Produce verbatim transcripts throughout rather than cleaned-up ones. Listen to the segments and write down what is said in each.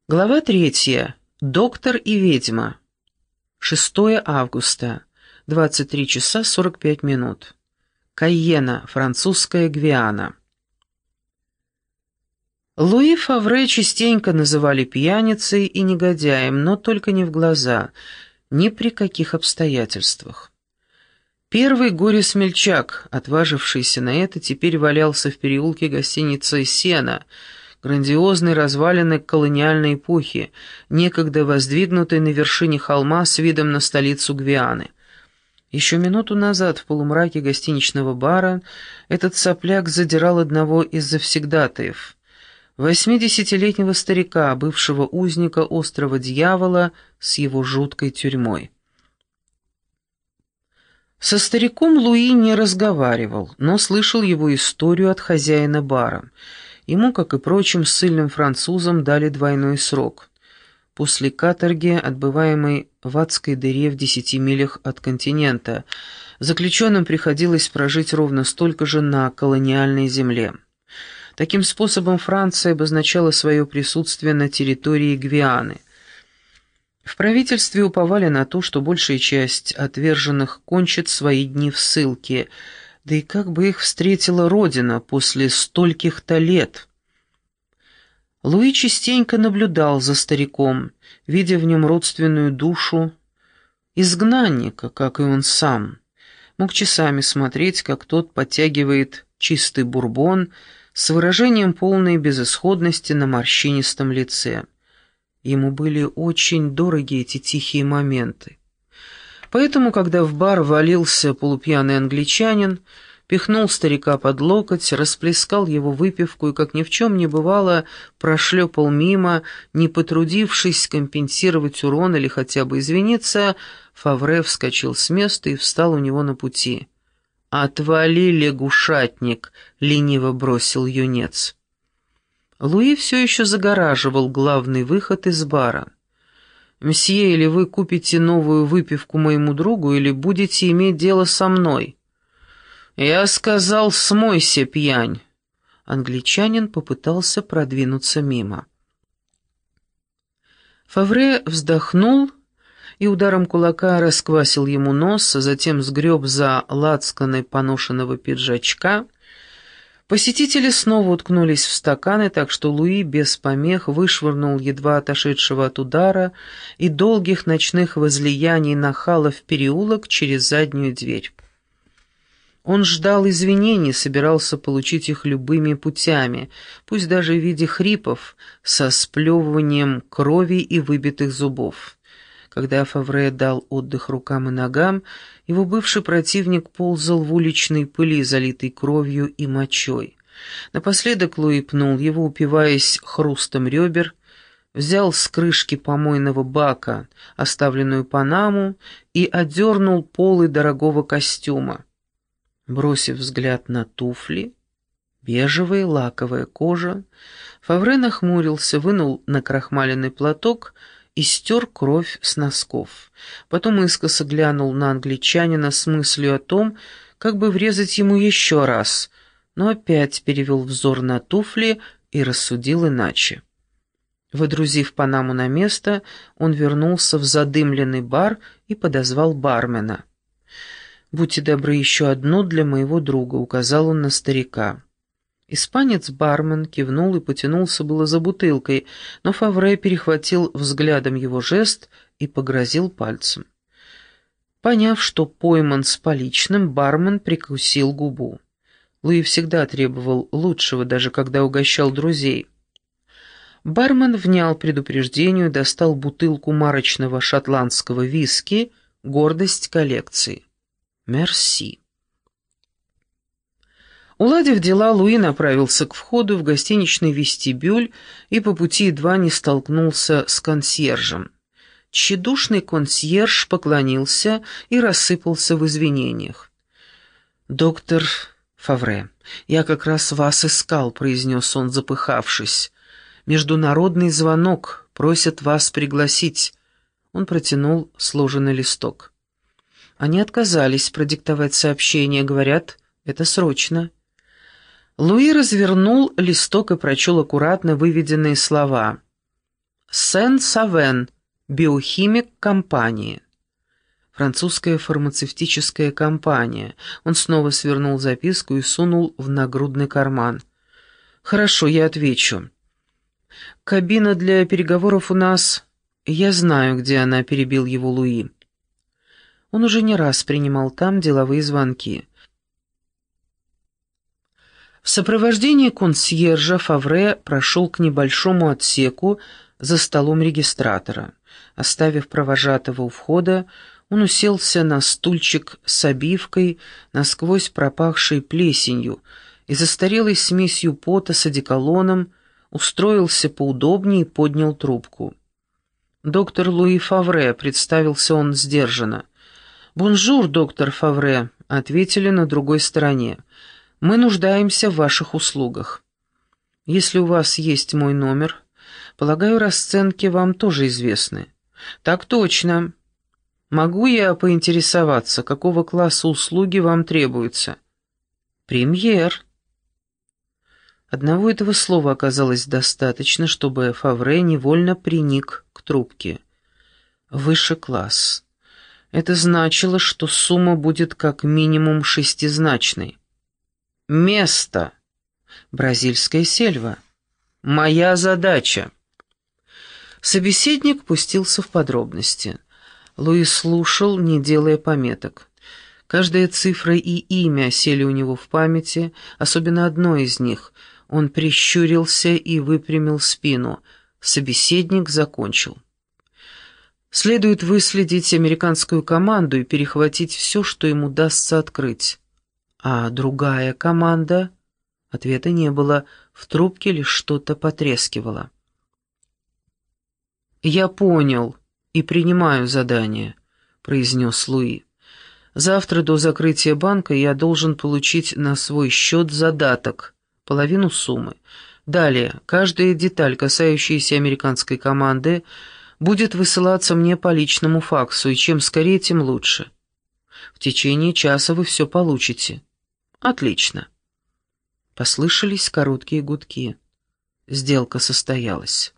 Глава третья. Доктор и ведьма. шестое августа. двадцать три часа сорок пять минут. Кайена, французская Гвиана. Луи Фавре частенько называли пьяницей и негодяем, но только не в глаза, ни при каких обстоятельствах. Первый горе-смельчак, отважившийся на это, теперь валялся в переулке гостиницы «Сена», грандиозной развалины колониальной эпохи, некогда воздвигнутой на вершине холма с видом на столицу Гвианы. Еще минуту назад в полумраке гостиничного бара этот сопляк задирал одного из завсегдатаев, восьмидесятилетнего старика, бывшего узника острова Дьявола с его жуткой тюрьмой. Со стариком Луи не разговаривал, но слышал его историю от хозяина бара. Ему, как и прочим ссыльным французам, дали двойной срок. После каторги, отбываемой в адской дыре в десяти милях от континента, заключенным приходилось прожить ровно столько же на колониальной земле. Таким способом Франция обозначала свое присутствие на территории Гвианы. В правительстве уповали на то, что большая часть отверженных кончит свои дни в ссылке, да и как бы их встретила Родина после стольких-то лет. Луи частенько наблюдал за стариком, видя в нем родственную душу изгнанника, как и он сам. Мог часами смотреть, как тот подтягивает чистый бурбон с выражением полной безысходности на морщинистом лице. Ему были очень дороги эти тихие моменты. Поэтому, когда в бар валился полупьяный англичанин, пихнул старика под локоть, расплескал его выпивку и, как ни в чем не бывало, прошлепал мимо, не потрудившись компенсировать урон или хотя бы извиниться, Фавре вскочил с места и встал у него на пути. «Отвали, лягушатник!» — лениво бросил юнец. Луи все еще загораживал главный выход из бара. «Мсье, или вы купите новую выпивку моему другу, или будете иметь дело со мной». «Я сказал, смойся, пьянь!» Англичанин попытался продвинуться мимо. Фавре вздохнул и ударом кулака расквасил ему нос, затем сгреб за лацканы поношенного пиджачка. Посетители снова уткнулись в стаканы, так что Луи без помех вышвырнул едва отошедшего от удара и долгих ночных возлияний нахала в переулок через заднюю дверь. Он ждал извинений, собирался получить их любыми путями, пусть даже в виде хрипов, со сплевыванием крови и выбитых зубов. Когда Фавре дал отдых рукам и ногам, его бывший противник ползал в уличной пыли, залитой кровью и мочой. Напоследок Луи пнул его, упиваясь хрустом ребер, взял с крышки помойного бака оставленную панаму и одернул полы дорогого костюма. Бросив взгляд на туфли, бежевая лаковая кожа, Фавре нахмурился, вынул накрахмаленный платок и стер кровь с носков. Потом искоса глянул на англичанина с мыслью о том, как бы врезать ему еще раз, но опять перевел взор на туфли и рассудил иначе. Выдрузив панаму на место, он вернулся в задымленный бар и подозвал бармена. «Будьте добры, еще одно для моего друга», — указал он на старика. Испанец-бармен кивнул и потянулся было за бутылкой, но Фавре перехватил взглядом его жест и погрозил пальцем. Поняв, что пойман с поличным, бармен прикусил губу. Луи всегда требовал лучшего, даже когда угощал друзей. Бармен внял предупреждению и достал бутылку марочного шотландского виски «Гордость коллекции». «Мерси». Уладив дела, Луи направился к входу в гостиничный вестибюль и по пути едва не столкнулся с консьержем. Тщедушный консьерж поклонился и рассыпался в извинениях. «Доктор Фавре, я как раз вас искал», — произнес он, запыхавшись. «Международный звонок, просят вас пригласить». Он протянул сложенный листок. Они отказались продиктовать сообщение, говорят, это срочно. Луи развернул листок и прочел аккуратно выведенные слова. Сен-Савен, биохимик компании. Французская фармацевтическая компания. Он снова свернул записку и сунул в нагрудный карман. «Хорошо, я отвечу. Кабина для переговоров у нас...» «Я знаю, где она», — перебил его Луи. Он уже не раз принимал там деловые звонки. В сопровождении консьержа Фавре прошел к небольшому отсеку за столом регистратора. Оставив провожатого у входа, он уселся на стульчик с обивкой, насквозь пропахшей плесенью, и застарелой смесью пота с одеколоном, устроился поудобнее и поднял трубку. «Доктор Луи Фавре», — представился он сдержанно. «Бонжур, доктор Фавре», — ответили на другой стороне. «Мы нуждаемся в ваших услугах. Если у вас есть мой номер, полагаю, расценки вам тоже известны». «Так точно. Могу я поинтересоваться, какого класса услуги вам требуются?» «Премьер». Одного этого слова оказалось достаточно, чтобы Фавре невольно приник к трубке. «Высший класс». Это значило, что сумма будет как минимум шестизначной. «Место. Бразильская сельва. Моя задача». Собеседник пустился в подробности. Луи слушал, не делая пометок. Каждая цифра и имя сели у него в памяти, особенно одно из них. Он прищурился и выпрямил спину. Собеседник закончил. Следует выследить американскую команду и перехватить все, что им удастся открыть. А другая команда? Ответа не было, в трубке лишь что-то потрескивало. «Я понял и принимаю задание», — произнес Луи. «Завтра до закрытия банка я должен получить на свой счет задаток, половину суммы. Далее, каждая деталь, касающаяся американской команды, будет высылаться мне по личному факсу, и чем скорее, тем лучше. В течение часа вы все получите». «Отлично». Послышались короткие гудки. Сделка состоялась.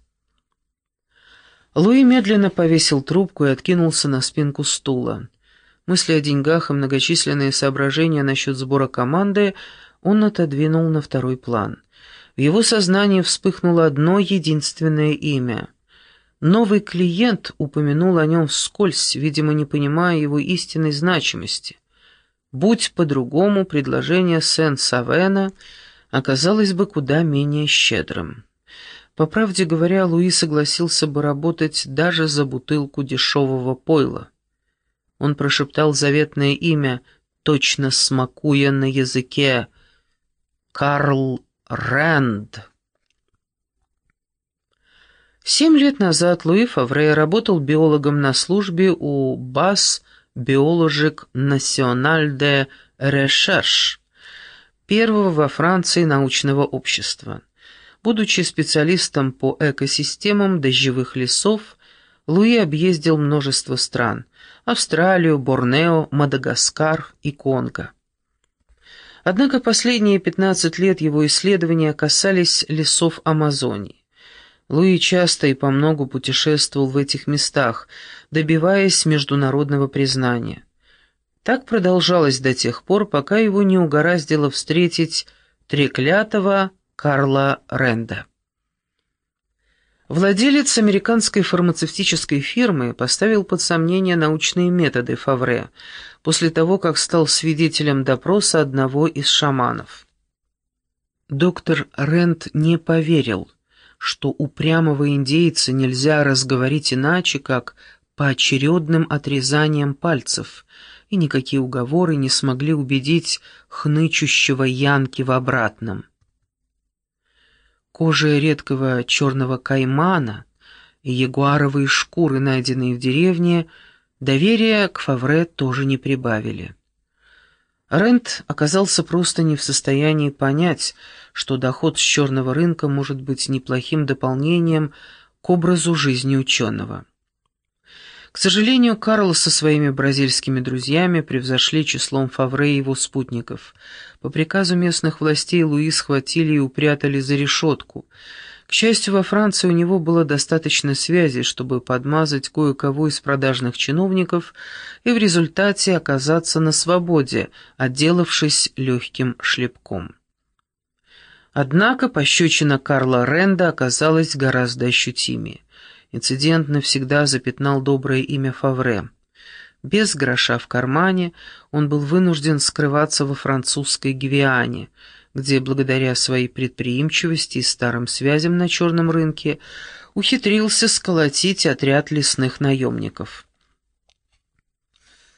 Луи медленно повесил трубку и откинулся на спинку стула. Мысли о деньгах и многочисленные соображения насчет сбора команды он отодвинул на второй план. В его сознании вспыхнуло одно единственное имя. Новый клиент упомянул о нем вскользь, видимо, не понимая его истинной значимости. Будь по-другому, предложение Сен-Савена оказалось бы куда менее щедрым. По правде говоря, Луи согласился бы работать даже за бутылку дешевого пойла. Он прошептал заветное имя, точно смакуя на языке: «Карл Рэнд». Семь лет назад Луи Фавре работал биологом на службе у Бас Биологик Националь де Решерш, первого во Франции научного общества. Будучи специалистом по экосистемам дождевых лесов, Луи объездил множество стран – Австралию, Борнео, Мадагаскар и Конго. Однако последние пятнадцать лет его исследования касались лесов Амазонии. Луи часто и помногу путешествовал в этих местах, добиваясь международного признания. Так продолжалось до тех пор, пока его не угораздило встретить треклятого Карла Рэнда. Владелец американской фармацевтической фирмы поставил под сомнение научные методы Фавре после того, как стал свидетелем допроса одного из шаманов. Доктор Рэнд не поверил, что упрямого индейца нельзя разговорить иначе, как поочередным отрезанием пальцев, и никакие уговоры не смогли убедить хнычущего янки в обратном. Кожа редкого черного каймана и ягуаровые шкуры, найденные в деревне, доверия к Фавре тоже не прибавили. Рэнд оказался просто не в состоянии понять, что доход с черного рынка может быть неплохим дополнением к образу жизни ученого. К сожалению, Карл со своими бразильскими друзьями превзошли числом Фавре и его спутников. По приказу местных властей Луи схватили и упрятали за решетку. К счастью, во Франции у него было достаточно связей, чтобы подмазать кое-кого из продажных чиновников и в результате оказаться на свободе, отделавшись легким шлепком. Однако пощечина Карла Ренда оказалась гораздо ощутимее. Инцидент навсегда запятнал доброе имя Фавре. Без гроша в кармане он был вынужден скрываться во французской Гвиане, где благодаря своей предприимчивости и старым связям на черном рынке ухитрился сколотить отряд лесных наемников.